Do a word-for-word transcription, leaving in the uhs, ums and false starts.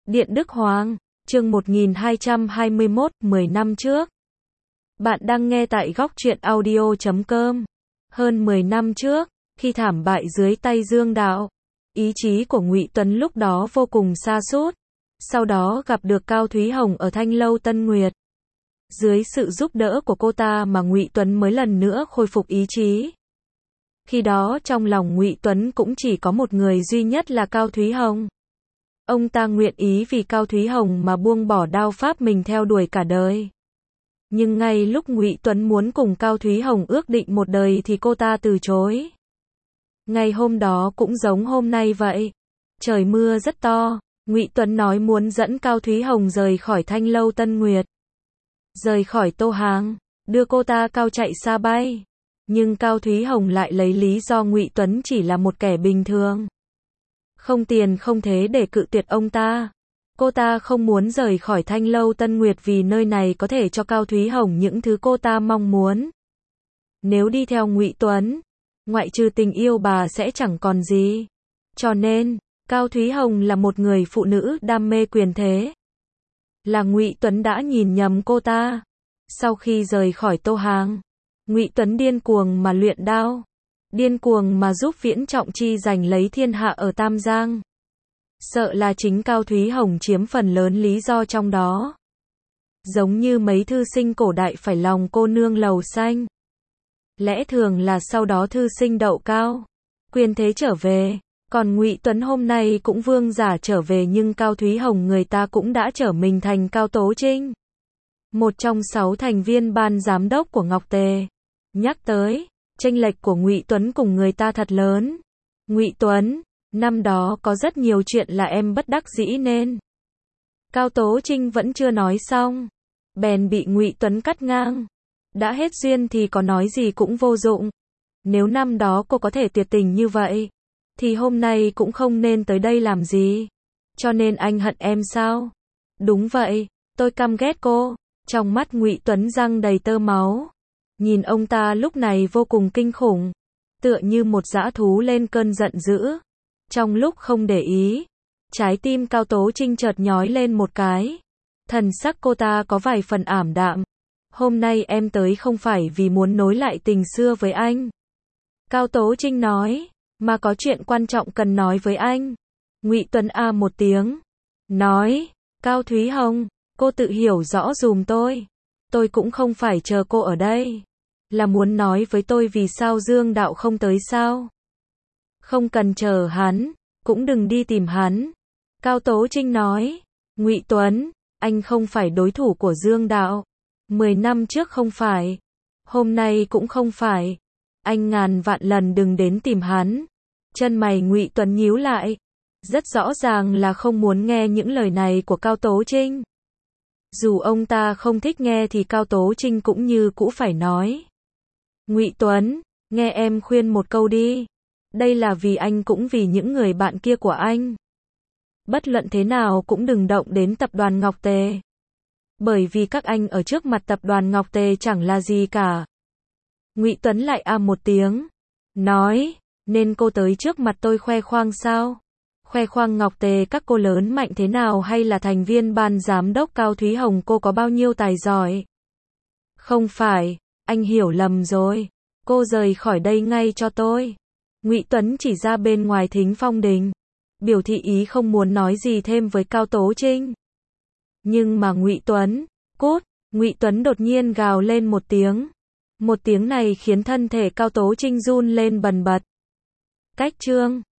Điện Đức Hoàng, chương một nghìn hai trăm hai mươi mốt, mười năm trước. Bạn đang nghe tại góc truyện audio chấm com. Hơn mười năm trước, khi thảm bại dưới tay Dương Đạo, ý chí của Ngụy Tuấn lúc đó vô cùng sa sút. Sau đó gặp được Cao Thúy Hồng ở Thanh Lâu Tân Nguyệt. Dưới sự giúp đỡ của cô ta mà Ngụy Tuấn mới lần nữa khôi phục ý chí. Khi đó trong lòng Ngụy Tuấn cũng chỉ có một người duy nhất là Cao Thúy Hồng. Ông ta nguyện ý vì Cao Thúy Hồng mà buông bỏ đao pháp mình theo đuổi cả đời. Nhưng ngay lúc Ngụy Tuấn muốn cùng Cao Thúy Hồng ước định một đời thì cô ta từ chối. Ngày hôm đó cũng giống hôm nay vậy. Trời mưa rất to, Ngụy Tuấn nói muốn dẫn Cao Thúy Hồng rời khỏi Thanh Lâu Tân Nguyệt. Rời khỏi Tô Hàng, đưa cô ta cao chạy xa bay. Nhưng Cao Thúy Hồng lại lấy lý do Ngụy Tuấn chỉ là một kẻ bình thường. Không tiền không thế để cự tuyệt ông ta. Cô ta không muốn rời khỏi Thanh Lâu Tân Nguyệt vì nơi này có thể cho Cao Thúy Hồng những thứ cô ta mong muốn. Nếu đi theo Ngụy Tuấn, ngoại trừ tình yêu bà sẽ chẳng còn gì. Cho nên, Cao Thúy Hồng là một người phụ nữ đam mê quyền thế. Là Ngụy Tuấn đã nhìn nhầm cô ta. Sau khi rời khỏi Tô Hàng, Ngụy Tuấn điên cuồng mà luyện đao. Điên cuồng mà giúp Viễn Trọng Chi giành lấy thiên hạ ở Tam Giang. Sợ là chính Cao Thúy Hồng chiếm phần lớn lý do trong đó. Giống như mấy thư sinh cổ đại phải lòng cô nương lầu xanh. Lẽ thường là sau đó thư sinh đậu cao, quyền thế trở về. Còn Ngụy Tuấn hôm nay cũng vương giả trở về nhưng Cao Thúy Hồng người ta cũng đã trở mình thành Cao Tố Trinh. Một trong sáu thành viên ban giám đốc của Ngọc Tề. Nhắc tới, chênh lệch của Ngụy Tuấn cùng người ta thật lớn. Ngụy Tuấn, năm đó có rất nhiều chuyện là em bất đắc dĩ nên. Cao Tố Trinh vẫn chưa nói xong. Bèn bị Ngụy Tuấn cắt ngang. Đã hết duyên thì có nói gì cũng vô dụng. Nếu năm đó cô có thể tuyệt tình như vậy, thì hôm nay cũng không nên tới đây làm gì. Cho nên anh hận em sao? Đúng vậy, tôi căm ghét cô. Trong mắt Ngụy Tuấn răng đầy tơ máu. Nhìn ông ta lúc này vô cùng kinh khủng. Tựa như một dã thú lên cơn giận dữ. Trong lúc không để ý, trái tim Cao Tố Trinh chợt nhói lên một cái. Thần sắc cô ta có vài phần ảm đạm. Hôm nay em tới không phải vì muốn nối lại tình xưa với anh. Cao Tố Trinh nói, mà có chuyện quan trọng cần nói với anh. Ngụy Tuấn a một tiếng. Nói, Cao Thúy Hồng, cô tự hiểu rõ dùm tôi. Tôi cũng không phải chờ cô ở đây. Là muốn nói với tôi vì sao Dương Đạo không tới sao? Không cần chờ hắn, cũng đừng đi tìm hắn. Cao Tố Trinh nói, Ngụy Tuấn, anh không phải đối thủ của Dương Đạo. Mười năm trước không phải. Hôm nay cũng không phải. Anh ngàn vạn lần đừng đến tìm hắn. Chân mày Ngụy Tuấn nhíu lại. Rất rõ ràng là không muốn nghe những lời này của Cao Tố Trinh. Dù ông ta không thích nghe thì Cao Tố Trinh cũng như cũ phải nói. Ngụy Tuấn, nghe em khuyên một câu đi. Đây là vì anh cũng vì những người bạn kia của anh. Bất luận thế nào cũng đừng động đến tập đoàn Ngọc Tề. Bởi vì các anh ở trước mặt tập đoàn Ngọc Tề chẳng là gì cả. Ngụy Tuấn lại a một tiếng. Nói, nên cô tới trước mặt tôi khoe khoang sao? Khoe khoang Ngọc Tề các cô lớn mạnh thế nào hay là thành viên ban giám đốc Cao Thúy Hồng cô có bao nhiêu tài giỏi? Không phải, anh hiểu lầm rồi. Cô rời khỏi đây ngay cho tôi. Ngụy Tuấn chỉ ra bên ngoài thính phong đình. Biểu thị ý không muốn nói gì thêm với Cao Tố Trinh. Nhưng mà Ngụy Tuấn, cút, Ngụy Tuấn đột nhiên gào lên một tiếng. Một tiếng này khiến thân thể Cao Tố Trinh run lên bần bật. Cách chương